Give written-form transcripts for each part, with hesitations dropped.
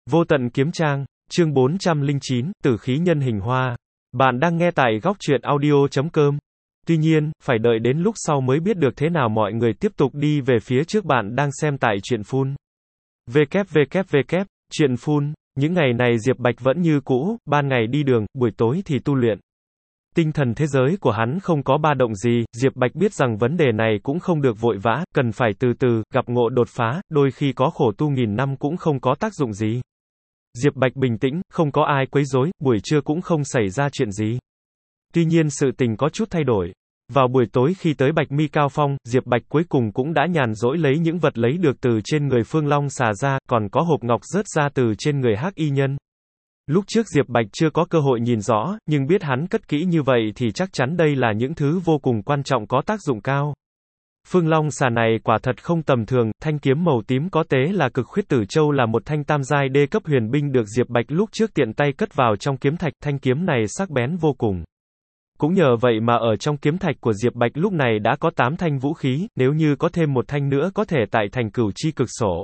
Vô tận kiếm trang, chương 409, tử khí nhân hình hoa. Bạn đang nghe tại góc truyện audio.com. Tuy nhiên, phải đợi đến lúc sau mới biết được thế nào mọi người tiếp tục đi về phía trước. Bạn đang xem tại truyện phun. www. Truyện phun. Những ngày này Diệp Bạch vẫn như cũ, ban ngày đi đường, buổi tối thì tu luyện. Tinh thần thế giới của hắn không có ba động gì, Diệp Bạch biết rằng vấn đề này cũng không được vội vã, cần phải từ từ, gặp ngộ đột phá, đôi khi có khổ tu nghìn năm cũng không có tác dụng gì. Diệp Bạch bình tĩnh, không có ai quấy rối, buổi trưa cũng không xảy ra chuyện gì. Tuy nhiên sự tình có chút thay đổi. Vào buổi tối khi tới Bạch Mi Cao Phong, Diệp Bạch cuối cùng cũng đã nhàn rỗi lấy những vật lấy được từ trên người Phương Long xà ra, còn có hộp ngọc rớt ra từ trên người Hắc Y Nhân. Lúc trước Diệp Bạch chưa có cơ hội nhìn rõ, nhưng biết hắn cất kỹ như vậy thì chắc chắn đây là những thứ vô cùng quan trọng có tác dụng cao. Phương Long xà này quả thật không tầm thường, thanh kiếm màu tím có tế là Cực Khuyết Tử Châu là một thanh tam giai đê cấp huyền binh được Diệp Bạch lúc trước tiện tay cất vào trong kiếm thạch, thanh kiếm này sắc bén vô cùng. Cũng nhờ vậy mà ở trong kiếm thạch của Diệp Bạch lúc này đã có 8 thanh vũ khí, nếu như có thêm một thanh nữa có thể tại thành Cửu Chi Cực Sổ.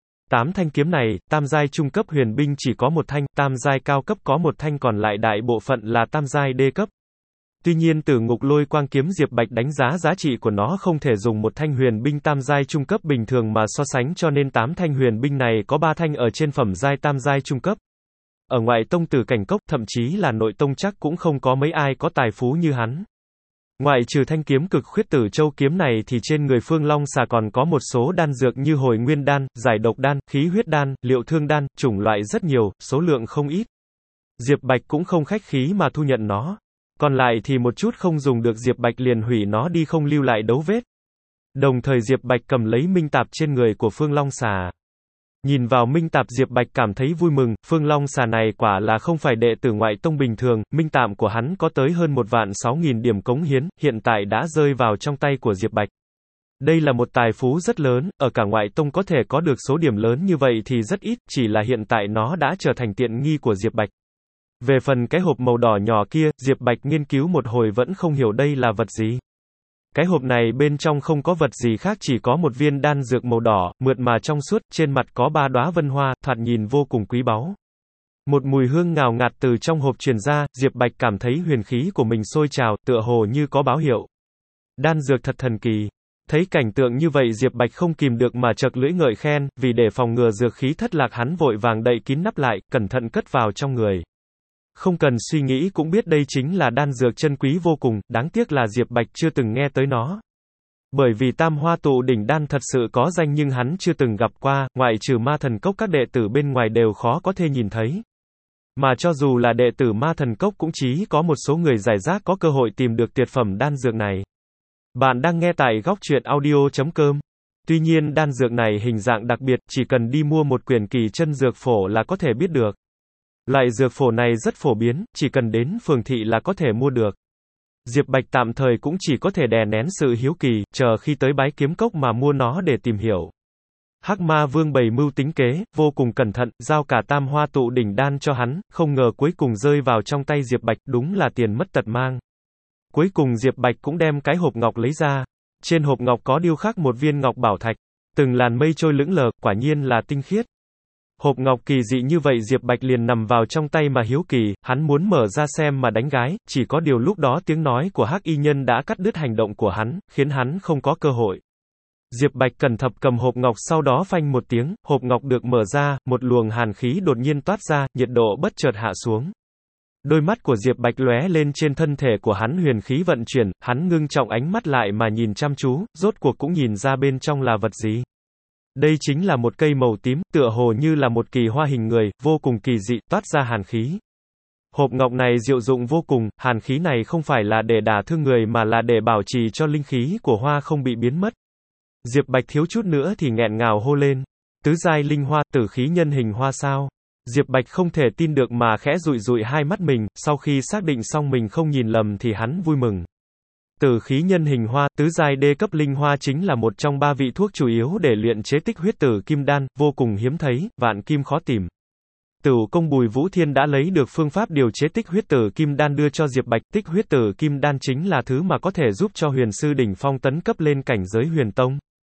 8 thanh kiếm này, tam giai trung cấp huyền binh chỉ có một thanh, tam giai cao cấp có một thanh, còn lại đại bộ phận là tam giai đê cấp. Tuy nhiên Tử Ngục Lôi Quang kiếm Diệp Bạch đánh giá giá trị của nó không thể dùng một thanh huyền binh tam giai trung cấp bình thường mà so sánh, cho nên 8 thanh huyền binh này có 3 thanh ở trên phẩm giai tam giai trung cấp. Ở ngoại tông Tử Cảnh Cốc, thậm chí là nội tông chắc cũng không có mấy ai có tài phú như hắn. Ngoại trừ thanh kiếm Cực Khuyết Tử Châu kiếm này thì trên người Phương Long xà còn có một số đan dược như hồi nguyên đan, giải độc đan, khí huyết đan, liệu thương đan, chủng loại rất nhiều, số lượng không ít. Diệp Bạch cũng không khách khí mà thu nhận nó. Còn lại thì một chút không dùng được Diệp Bạch liền hủy nó đi, không lưu lại dấu vết. Đồng thời Diệp Bạch cầm lấy minh tạp trên người của Phương Long xà. Nhìn vào minh tạp Diệp Bạch cảm thấy vui mừng, Phương Long xà này quả là không phải đệ tử ngoại tông bình thường, minh tạp của hắn có tới hơn 1.600.000 điểm cống hiến, hiện tại đã rơi vào trong tay của Diệp Bạch. Đây là một tài phú rất lớn, ở cả ngoại tông có thể có được số điểm lớn như vậy thì rất ít, chỉ là hiện tại nó đã trở thành tiện nghi của Diệp Bạch. Về phần cái hộp màu đỏ nhỏ kia, Diệp Bạch nghiên cứu một hồi vẫn không hiểu đây là vật gì. Cái hộp này bên trong không có vật gì khác, chỉ có một viên đan dược màu đỏ, mượt mà trong suốt, trên mặt có 3 đóa vân hoa, thoạt nhìn vô cùng quý báu. Một mùi hương ngào ngạt từ trong hộp truyền ra, Diệp Bạch cảm thấy huyền khí của mình sôi trào, tựa hồ như có báo hiệu. Đan dược thật thần kỳ. Thấy cảnh tượng như vậy Diệp Bạch không kìm được mà chợt lưỡi ngợi khen, vì để phòng ngừa dược khí thất lạc hắn vội vàng đậy kín nắp lại, cẩn thận cất vào trong người. Không cần suy nghĩ cũng biết đây chính là đan dược chân quý vô cùng, đáng tiếc là Diệp Bạch chưa từng nghe tới nó. Bởi vì Tam Hoa Tụ Đỉnh Đan thật sự có danh nhưng hắn chưa từng gặp qua, ngoại trừ Ma Thần Cốc các đệ tử bên ngoài đều khó có thể nhìn thấy. Mà cho dù là đệ tử Ma Thần Cốc cũng chỉ có một số người rải rác có cơ hội tìm được tuyệt phẩm đan dược này. Bạn đang nghe tại góc truyện audio.com. Tuy nhiên đan dược này hình dạng đặc biệt, chỉ cần đi mua một quyển kỳ chân dược phổ là có thể biết được. Loại dược phổ này rất phổ biến, chỉ cần đến phường thị là có thể mua được. Diệp Bạch tạm thời cũng chỉ có thể đè nén sự hiếu kỳ, chờ khi tới Bái Kiếm Cốc mà mua nó để tìm hiểu. Hắc Ma Vương bày mưu tính kế, vô cùng cẩn thận, giao cả Tam Hoa Tụ Đỉnh Đan cho hắn, không ngờ cuối cùng rơi vào trong tay Diệp Bạch, đúng là tiền mất tật mang. Cuối cùng Diệp Bạch cũng đem cái hộp ngọc lấy ra. Trên hộp ngọc có điêu khắc một viên ngọc bảo thạch, từng làn mây trôi lững lờ, quả nhiên là tinh khiết. Hộp ngọc kỳ dị như vậy Diệp Bạch liền nằm vào trong tay mà hiếu kỳ, hắn muốn mở ra xem mà đánh gái, chỉ có điều lúc đó tiếng nói của Hắc Y Nhân đã cắt đứt hành động của hắn, khiến hắn không có cơ hội. Diệp Bạch cẩn thận cầm hộp ngọc, sau đó phanh một tiếng, hộp ngọc được mở ra, một luồng hàn khí đột nhiên toát ra, nhiệt độ bất chợt hạ xuống. Đôi mắt của Diệp Bạch lóe lên, trên thân thể của hắn huyền khí vận chuyển, hắn ngưng trọng ánh mắt lại mà nhìn chăm chú, rốt cuộc cũng nhìn ra bên trong là vật gì. Đây chính là một cây màu tím, tựa hồ như là một kỳ hoa hình người, vô cùng kỳ dị, toát ra hàn khí. Hộp ngọc này diệu dụng vô cùng, hàn khí này không phải là để đả thương người mà là để bảo trì cho linh khí của hoa không bị biến mất. Diệp Bạch thiếu chút nữa thì nghẹn ngào hô lên. Tứ giai linh hoa, tử khí nhân hình hoa sao? Diệp Bạch không thể tin được mà khẽ dụi dụi hai mắt mình, sau khi xác định xong mình không nhìn lầm thì hắn vui mừng. Tử khí nhân hình hoa, tứ giai đê cấp linh hoa chính là một trong 3 vị thuốc chủ yếu để luyện chế tích huyết tử kim đan, vô cùng hiếm thấy, vạn kim khó tìm. Tửu công Bùi Vũ Thiên đã lấy được phương pháp điều chế tích huyết tử kim đan đưa cho Diệp Bạch, tích huyết tử kim đan chính là thứ mà có thể giúp cho huyền sư đỉnh phong tấn cấp lên cảnh giới huyền tông.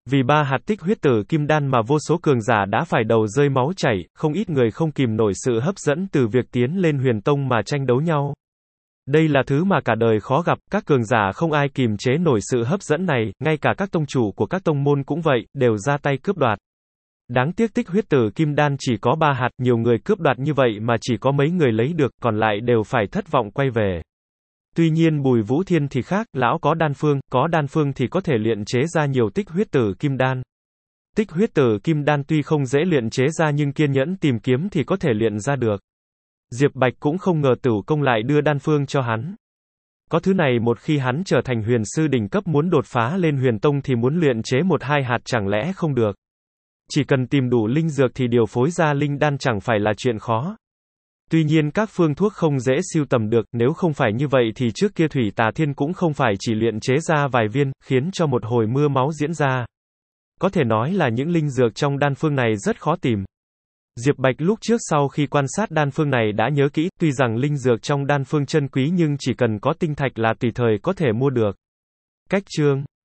Vì 3 hạt tích huyết tử kim đan mà vô số cường giả đã phải đầu rơi máu chảy, không ít người không kìm nổi sự hấp dẫn từ việc tiến lên huyền tông mà tranh đấu nhau. Đây là thứ mà cả đời khó gặp, các cường giả không ai kìm chế nổi sự hấp dẫn này, ngay cả các tông chủ của các tông môn cũng vậy, đều ra tay cướp đoạt. Đáng tiếc tích huyết tử kim đan chỉ có 3 hạt, nhiều người cướp đoạt như vậy mà chỉ có mấy người lấy được, còn lại đều phải thất vọng quay về. Tuy nhiên Bùi Vũ Thiên thì khác, lão có đan phương thì có thể luyện chế ra nhiều tích huyết tử kim đan. Tích huyết tử kim đan tuy không dễ luyện chế ra nhưng kiên nhẫn tìm kiếm thì có thể luyện ra được. Diệp Bạch cũng không ngờ Tửu Công lại đưa đan phương cho hắn. Có thứ này một khi hắn trở thành huyền sư đỉnh cấp muốn đột phá lên huyền tông thì muốn luyện chế 1-2 hạt chẳng lẽ không được. Chỉ cần tìm đủ linh dược thì điều phối ra linh đan chẳng phải là chuyện khó. Tuy nhiên các phương thuốc không dễ sưu tầm được, nếu không phải như vậy thì trước kia Thủy Tà Thiên cũng không phải chỉ luyện chế ra vài viên, khiến cho một hồi mưa máu diễn ra. Có thể nói là những linh dược trong đan phương này rất khó tìm. Diệp Bạch lúc trước sau khi quan sát đan phương này đã nhớ kỹ, tuy rằng linh dược trong đan phương chân quý nhưng chỉ cần có tinh thạch là tùy thời có thể mua được. Cách chương